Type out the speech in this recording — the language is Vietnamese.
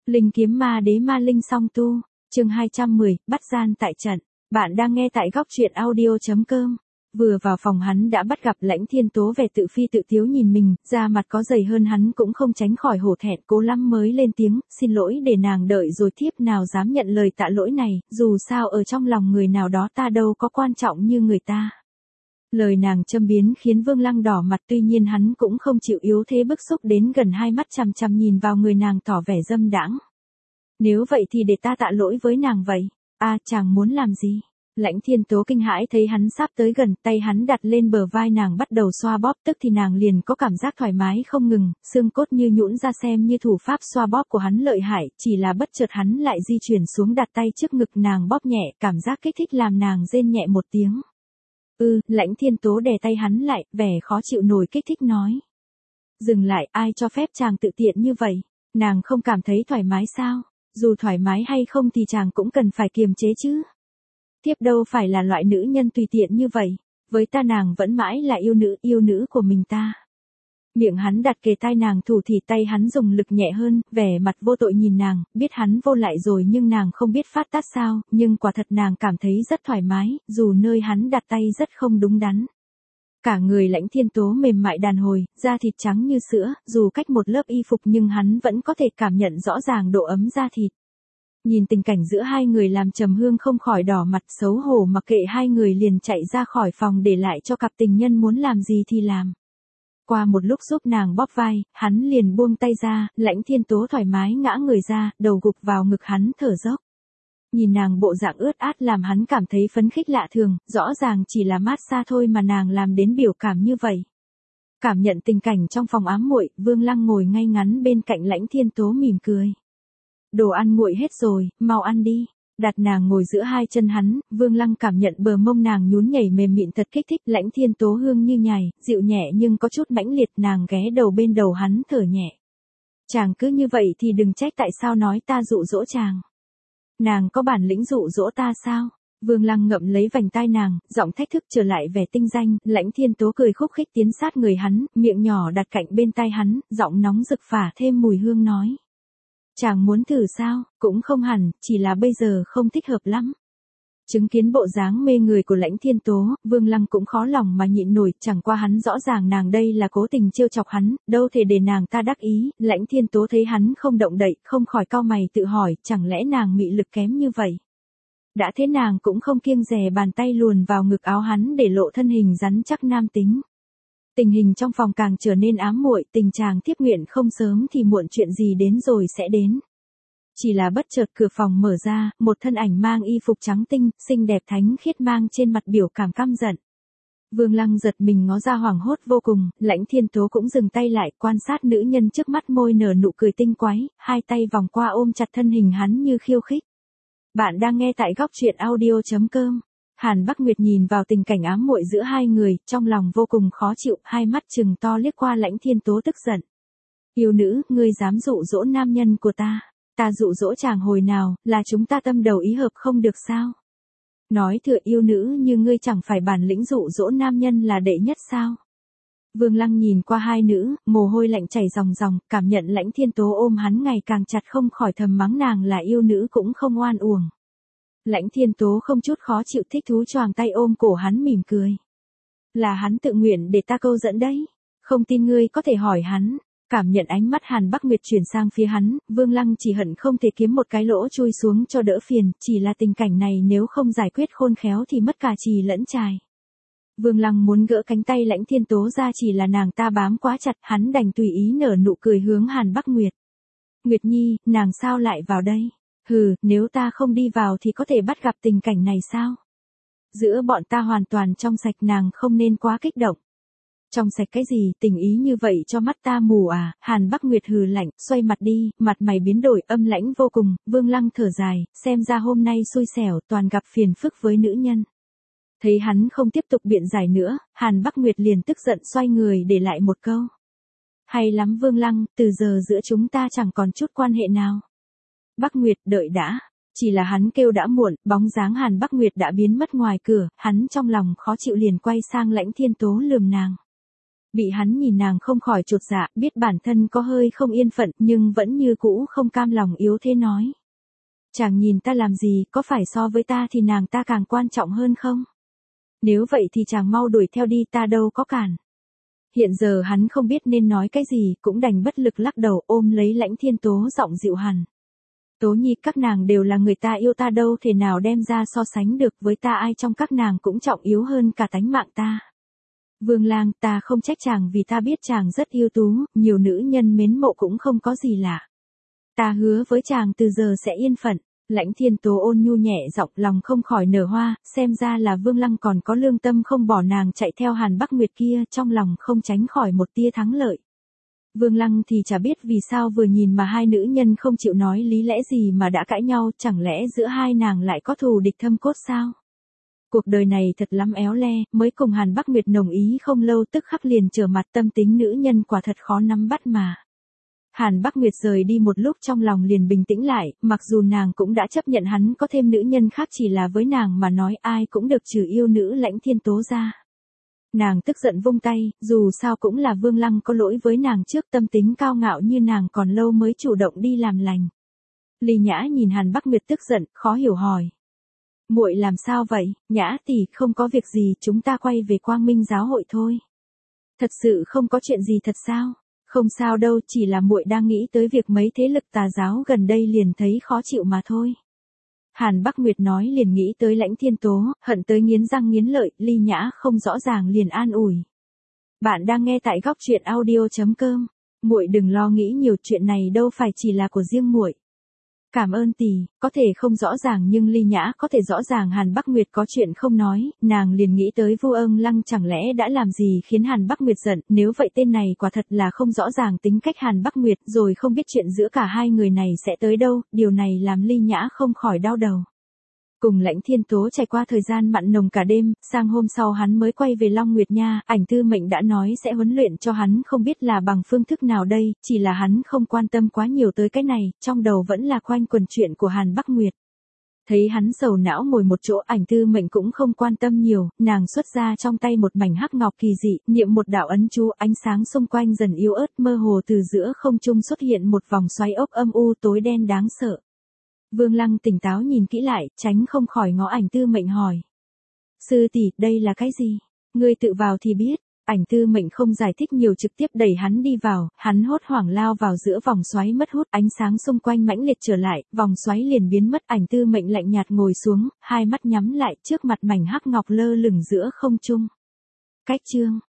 Linh kiếm ma đế ma linh song tu, chương 210, bắt gian tại trận. Bạn đang nghe tại góc truyện audio.com. Vừa vào phòng hắn đã bắt gặp Lãnh Thiên Tố vẻ tự phi tự tiếu nhìn mình, da mặt có dày hơn hắn cũng không tránh khỏi hổ thẹn, cố lắm mới lên tiếng, xin lỗi để nàng đợi rồi thiếp nào dám nhận lời tạ lỗi này, dù sao ở trong lòng người nào đó ta đâu có quan trọng như người ta. Lời nàng châm biếm khiến Vương Lăng đỏ mặt, tuy nhiên hắn cũng không chịu yếu thế, bức xúc đến gần, hai mắt chằm chằm nhìn vào người nàng tỏ vẻ dâm đãng. Nếu vậy thì để ta tạ lỗi với nàng vậy. Chàng muốn làm gì? Lãnh Thiên Tố kinh hãi thấy hắn sắp tới gần, tay hắn đặt lên bờ vai nàng bắt đầu xoa bóp, tức thì nàng liền có cảm giác thoải mái không ngừng, xương cốt như nhũn ra, xem như thủ pháp xoa bóp của hắn lợi hại, chỉ là bất chợt hắn lại di chuyển xuống đặt tay trước ngực nàng bóp nhẹ, cảm giác kích thích làm nàng rên nhẹ một tiếng. Lãnh Thiên Tố đè tay hắn lại, vẻ khó chịu nổi kích thích nói. Dừng lại, ai cho phép chàng tự tiện như vậy? Nàng không cảm thấy thoải mái sao? Dù thoải mái hay không thì chàng cũng cần phải kiềm chế chứ. Thiếp đâu phải là loại nữ nhân tùy tiện như vậy. Với ta nàng vẫn mãi là yêu nữ của mình ta. Miệng hắn đặt kề tai nàng thủ thì tay hắn dùng lực nhẹ hơn, vẻ mặt vô tội nhìn nàng, biết hắn vô lại rồi nhưng nàng không biết phát tác sao, nhưng quả thật nàng cảm thấy rất thoải mái, dù nơi hắn đặt tay rất không đúng đắn. Cả người Lãnh Thiên Tố mềm mại đàn hồi, da thịt trắng như sữa, dù cách một lớp y phục nhưng hắn vẫn có thể cảm nhận rõ ràng độ ấm da thịt. Nhìn tình cảnh giữa hai người làm Trầm Hương không khỏi đỏ mặt, xấu hổ mặc kệ hai người liền chạy ra khỏi phòng để lại cho cặp tình nhân muốn làm gì thì làm. Qua một lúc giúp nàng bóp vai, hắn liền buông tay ra, Lãnh Thiên Tố thoải mái ngã người ra, đầu gục vào ngực hắn thở dốc. Nhìn nàng bộ dạng ướt át làm hắn cảm thấy phấn khích lạ thường, rõ ràng chỉ là mát xa thôi mà nàng làm đến biểu cảm như vậy. Cảm nhận tình cảnh trong phòng ám muội, Vương Lăng ngồi ngay ngắn bên cạnh Lãnh Thiên Tố mỉm cười. Đồ ăn nguội hết rồi, mau ăn đi. Đặt nàng ngồi giữa hai chân hắn, Vương Lăng cảm nhận bờ mông nàng nhún nhảy mềm mịn thật kích thích, Lãnh Thiên Tố hương như nhài, dịu nhẹ nhưng có chút mãnh liệt, nàng ghé đầu bên đầu hắn thở nhẹ. Chàng cứ như vậy thì đừng trách tại sao nói ta dụ dỗ chàng. Nàng có bản lĩnh dụ dỗ ta sao? Vương Lăng ngậm lấy vành tai nàng, giọng thách thức trở lại vẻ tinh danh, Lãnh Thiên Tố cười khúc khích tiến sát người hắn, miệng nhỏ đặt cạnh bên tai hắn, giọng nóng rực phả thêm mùi hương nói. Chàng muốn thử sao? Cũng không hẳn, chỉ là bây giờ không thích hợp lắm. Chứng kiến bộ dáng mê người của Lãnh Thiên Tố, Vương Lăng cũng khó lòng mà nhịn nổi, chẳng qua hắn rõ ràng nàng đây là cố tình trêu chọc hắn, đâu thể để nàng ta đắc ý. Lãnh Thiên Tố thấy hắn không động đậy, không khỏi cau mày tự hỏi, chẳng lẽ nàng mị lực kém như vậy? Đã thế nàng cũng không kiêng dè bàn tay luồn vào ngực áo hắn để lộ thân hình rắn chắc nam tính. Tình hình trong phòng càng trở nên ám muội, tình chàng thiếp nguyện không sớm thì muộn, chuyện gì đến rồi sẽ đến. Chỉ là bất chợt cửa phòng mở ra, một thân ảnh mang y phục trắng tinh, xinh đẹp thánh khiết mang trên mặt biểu cảm căm giận. Vương Lăng giật mình ngó ra hoảng hốt vô cùng, Lãnh Thiên Tố cũng dừng tay lại quan sát nữ nhân trước mắt, môi nở nụ cười tinh quái, hai tay vòng qua ôm chặt thân hình hắn như khiêu khích. Bạn đang nghe tại góc truyện audio.com. Hàn Bắc Nguyệt nhìn vào tình cảnh ám muội giữa hai người, trong lòng vô cùng khó chịu, hai mắt trừng to liếc qua Lãnh Thiên Tố tức giận. Yêu nữ, ngươi dám dụ dỗ nam nhân của ta. Ta dụ dỗ chàng hồi nào, là chúng ta tâm đầu ý hợp không được sao? Nói thừa yêu nữ như ngươi chẳng phải bản lĩnh dụ dỗ nam nhân là đệ nhất sao? Vương Lăng nhìn qua hai nữ, mồ hôi lạnh chảy ròng ròng, cảm nhận Lãnh Thiên Tố ôm hắn ngày càng chặt, không khỏi thầm mắng nàng là yêu nữ cũng không oan uổng. Lãnh Thiên Tố không chút khó chịu, thích thú choàng tay ôm cổ hắn mỉm cười. Là hắn tự nguyện để ta câu dẫn đấy. Không tin ngươi có thể hỏi hắn. Cảm nhận ánh mắt Hàn Bắc Nguyệt chuyển sang phía hắn, Vương Lăng chỉ hận không thể kiếm một cái lỗ chui xuống cho đỡ phiền, chỉ là tình cảnh này nếu không giải quyết khôn khéo thì mất cả chì lẫn chài. Vương Lăng muốn gỡ cánh tay Lãnh Thiên Tố ra, chỉ là nàng ta bám quá chặt, hắn đành tùy ý nở nụ cười hướng Hàn Bắc Nguyệt. Nguyệt Nhi, nàng sao lại vào đây? Nếu ta không đi vào thì có thể bắt gặp tình cảnh này sao? Giữa bọn ta hoàn toàn trong sạch, nàng không nên quá kích động. Trong sạch cái gì, tình ý như vậy cho mắt ta mù à? Hàn Bắc Nguyệt hừ lạnh, xoay mặt đi, mặt mày biến đổi âm lãnh vô cùng. Vương Lăng thở dài, xem ra hôm nay xui xẻo, toàn gặp phiền phức với nữ nhân. Thấy hắn không tiếp tục biện giải nữa, Hàn Bắc Nguyệt liền tức giận xoay người để lại một câu. Hay lắm Vương Lăng, từ giờ giữa chúng ta chẳng còn chút quan hệ nào. Bắc Nguyệt, đợi đã. Chỉ là hắn kêu đã muộn, bóng dáng Hàn Bắc Nguyệt đã biến mất ngoài cửa, hắn trong lòng khó chịu liền quay sang Lãnh Thiên Tố lườm nàng. Bị hắn nhìn nàng không khỏi chột dạ, biết bản thân có hơi không yên phận nhưng vẫn như cũ không cam lòng yếu thế nói. Chàng nhìn ta làm gì, có phải so với ta thì nàng ta càng quan trọng hơn không? Nếu vậy thì chàng mau đuổi theo đi, ta đâu có cản. Hiện giờ hắn không biết nên nói cái gì, cũng đành bất lực lắc đầu ôm lấy Lãnh Thiên Tố giọng dịu hẳn. Tố Nhi, các nàng đều là người ta yêu, ta đâu thể nào đem ra so sánh được với ta, ai trong các nàng cũng trọng yếu hơn cả tánh mạng ta. Vương Lang, ta không trách chàng vì ta biết chàng rất ưu tú, nhiều nữ nhân mến mộ cũng không có gì lạ. Ta hứa với chàng từ giờ sẽ yên phận. Lãnh Thiên Tố ôn nhu nhẹ giọng, lòng không khỏi nở hoa, xem ra là Vương Lăng còn có lương tâm không bỏ nàng chạy theo Hàn Bắc Nguyệt kia, trong lòng không tránh khỏi một tia thắng lợi. Vương Lăng thì chả biết vì sao vừa nhìn mà hai nữ nhân không chịu nói lý lẽ gì mà đã cãi nhau, chẳng lẽ giữa hai nàng lại có thù địch thâm cốt sao? Cuộc đời này thật lắm éo le, mới cùng Hàn Bắc Nguyệt đồng ý không lâu tức khắc liền trở mặt, tâm tính nữ nhân quả thật khó nắm bắt mà. Hàn Bắc Nguyệt rời đi một lúc trong lòng liền bình tĩnh lại, mặc dù nàng cũng đã chấp nhận hắn có thêm nữ nhân khác, chỉ là với nàng mà nói ai cũng được trừ yêu nữ Lãnh Thiên Tố ra. Nàng tức giận vung tay, dù sao cũng là Vương Lăng có lỗi với nàng trước, tâm tính cao ngạo như nàng còn lâu mới chủ động đi làm lành. Ly Nhã nhìn Hàn Bắc Nguyệt tức giận, khó hiểu hỏi. Muội làm sao vậy? Nhã tỷ, không có việc gì, chúng ta quay về Quang Minh giáo hội thôi. Thật sự không có chuyện gì thật sao? Không sao đâu, chỉ là muội đang nghĩ tới việc mấy thế lực tà giáo gần đây liền thấy khó chịu mà thôi. Hàn Bắc Nguyệt nói liền nghĩ tới Lãnh Thiên Tố, hận tới nghiến răng nghiến lợi, Ly Nhã không rõ ràng liền an ủi. Bạn đang nghe tại góc truyện audio.com. Muội đừng lo nghĩ nhiều, chuyện này đâu phải chỉ là của riêng muội. Cảm ơn tỷ, có thể không rõ ràng nhưng Ly Nhã có thể rõ ràng Hàn Bắc Nguyệt có chuyện không nói, nàng liền nghĩ tới Vu Ân Lăng chẳng lẽ đã làm gì khiến Hàn Bắc Nguyệt giận, nếu vậy tên này quả thật là không rõ ràng tính cách Hàn Bắc Nguyệt, rồi không biết chuyện giữa cả hai người này sẽ tới đâu, điều này làm Ly Nhã không khỏi đau đầu. Cùng Lãnh Thiên Tố trải qua thời gian mặn nồng cả đêm, sang hôm sau hắn mới quay về Long Nguyệt Nha, Ảnh Tư Mệnh đã nói sẽ huấn luyện cho hắn, không biết là bằng phương thức nào đây, chỉ là hắn không quan tâm quá nhiều tới cái này, trong đầu vẫn là quanh quẩn chuyện của Hàn Bắc Nguyệt. Thấy hắn sầu não ngồi một chỗ, Ảnh Tư Mệnh cũng không quan tâm nhiều, nàng xuất ra trong tay một mảnh hắc ngọc kỳ dị, niệm một đạo ấn chú, ánh sáng xung quanh dần yếu ớt, mơ hồ từ giữa không trung xuất hiện một vòng xoáy ốc âm u tối đen đáng sợ. Vương Lăng tỉnh táo nhìn kỹ lại, tránh không khỏi ngó Ảnh Tư Mệnh hỏi. Sư tỷ, đây là cái gì? Ngươi tự vào thì biết. Ảnh Tư Mệnh không giải thích nhiều, trực tiếp đẩy hắn đi vào, hắn hốt hoảng lao vào giữa vòng xoáy mất hút, ánh sáng xung quanh mãnh liệt trở lại, vòng xoáy liền biến mất, Ảnh Tư Mệnh lạnh nhạt ngồi xuống, hai mắt nhắm lại, trước mặt mảnh hắc ngọc lơ lửng giữa không trung. Cách chương